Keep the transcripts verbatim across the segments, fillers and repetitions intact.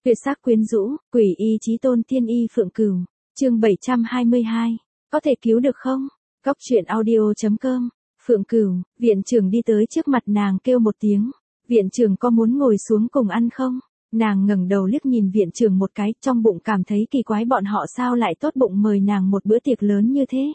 Tuyệt sắc quyến rũ, quỷ y chí tôn tiên y Phượng Cửu, chương bảy trăm hai mươi hai, có thể cứu được không? Góc truyện audio chấm com, Phượng Cửu, viện trưởng đi tới trước mặt nàng kêu một tiếng, viện trưởng có muốn ngồi xuống cùng ăn không? Nàng ngẩng đầu liếc nhìn viện trưởng một cái, trong bụng cảm thấy kỳ quái bọn họ sao lại tốt bụng mời nàng một bữa tiệc lớn như thế.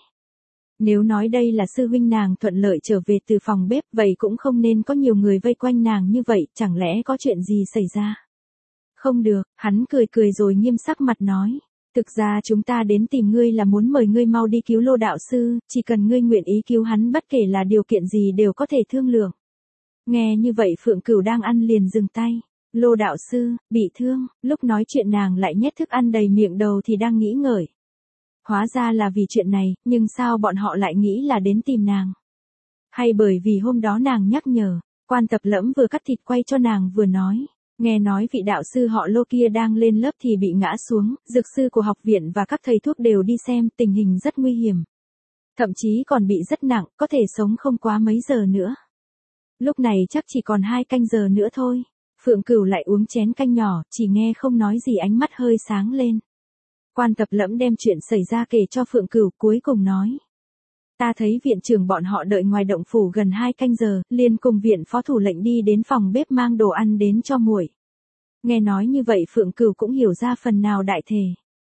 Nếu nói đây là sư huynh nàng thuận lợi trở về từ phòng bếp, vậy cũng không nên có nhiều người vây quanh nàng như vậy, chẳng lẽ có chuyện gì xảy ra? Không được, hắn cười cười rồi nghiêm sắc mặt nói. Thực ra chúng ta đến tìm ngươi là muốn mời ngươi mau đi cứu Lô đạo sư, chỉ cần ngươi nguyện ý cứu hắn bất kể là điều kiện gì đều có thể thương lượng. Nghe như vậy Phượng Cửu đang ăn liền dừng tay. Lô đạo sư, bị thương, lúc nói chuyện nàng lại nhét thức ăn đầy miệng đầu thì đang nghĩ ngợi. Hóa ra là vì chuyện này, nhưng sao bọn họ lại nghĩ là đến tìm nàng? Hay bởi vì hôm đó nàng nhắc nhở, Quan Tập Lẫm vừa cắt thịt quay cho nàng vừa nói. Nghe nói vị đạo sư họ Lô kia đang lên lớp thì bị ngã xuống, dược sư của học viện và các thầy thuốc đều đi xem, tình hình rất nguy hiểm. Thậm chí còn bị rất nặng, có thể sống không quá mấy giờ nữa. Lúc này chắc chỉ còn hai canh giờ nữa thôi. Phượng Cửu lại uống chén canh nhỏ, chỉ nghe không nói gì ánh mắt hơi sáng lên. Quan Tập Lẫm đem chuyện xảy ra kể cho Phượng Cửu cuối cùng nói. Ta thấy viện trưởng bọn họ đợi ngoài động phủ gần hai canh giờ, liền cùng viện phó thủ lệnh đi đến phòng bếp mang đồ ăn đến cho muội. Nghe nói như vậy Phượng Cửu cũng hiểu ra phần nào đại thể.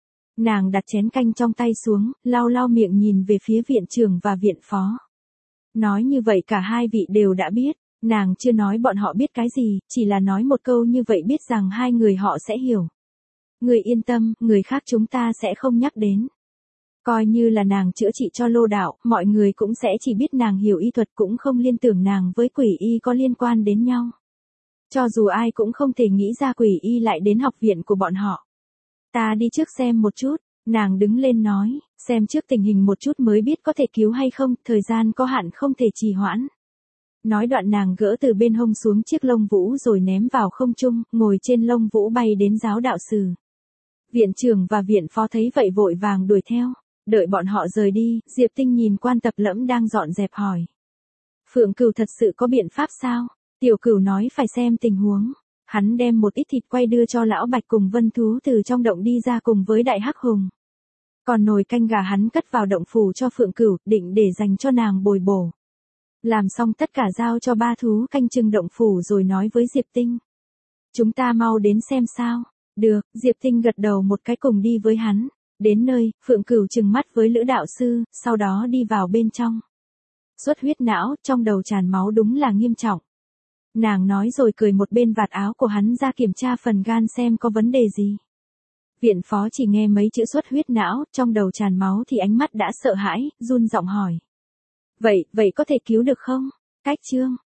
Nàng đặt chén canh trong tay xuống, lau lau miệng nhìn về phía viện trưởng và viện phó. Nói như vậy cả hai vị đều đã biết, nàng chưa nói bọn họ biết cái gì, chỉ là nói một câu như vậy biết rằng hai người họ sẽ hiểu. Người yên tâm, người khác chúng ta sẽ không nhắc đến. Coi như là nàng chữa trị cho Lô đạo, mọi người cũng sẽ chỉ biết nàng hiểu y thuật cũng không liên tưởng nàng với quỷ y có liên quan đến nhau. Cho dù ai cũng không thể nghĩ ra quỷ y lại đến học viện của bọn họ. Ta đi trước xem một chút, nàng đứng lên nói, xem trước tình hình một chút mới biết có thể cứu hay không, thời gian có hạn không thể trì hoãn. Nói đoạn nàng gỡ từ bên hông xuống chiếc lông vũ rồi ném vào không trung, ngồi trên lông vũ bay đến giáo đạo sử. Viện trưởng và viện phó thấy vậy vội vàng đuổi theo. Đợi bọn họ rời đi, Diệp Tinh nhìn Quan Tập Lẫm đang dọn dẹp hỏi. Phượng Cửu thật sự có biện pháp sao? Tiểu Cửu nói phải xem tình huống. Hắn đem một ít thịt quay đưa cho Lão Bạch cùng Vân Thú từ trong động đi ra cùng với Đại Hắc Hùng. Còn nồi canh gà hắn cất vào động phủ cho Phượng Cửu, định để dành cho nàng bồi bổ. Làm xong tất cả giao cho ba thú canh chừng động phủ rồi nói với Diệp Tinh. Chúng ta mau đến xem sao. Được, Diệp Tinh gật đầu một cái cùng đi với hắn. Đến nơi, Phượng Cửu trừng mắt với Lữ đạo sư, sau đó đi vào bên trong. Xuất huyết não, trong đầu tràn máu đúng là nghiêm trọng. Nàng nói rồi cười một bên vạt áo của hắn ra kiểm tra phần gan xem có vấn đề gì. Viện phó chỉ nghe mấy chữ xuất huyết não, trong đầu tràn máu thì ánh mắt đã sợ hãi, run giọng hỏi. Vậy, vậy có thể cứu được không? Cách chương.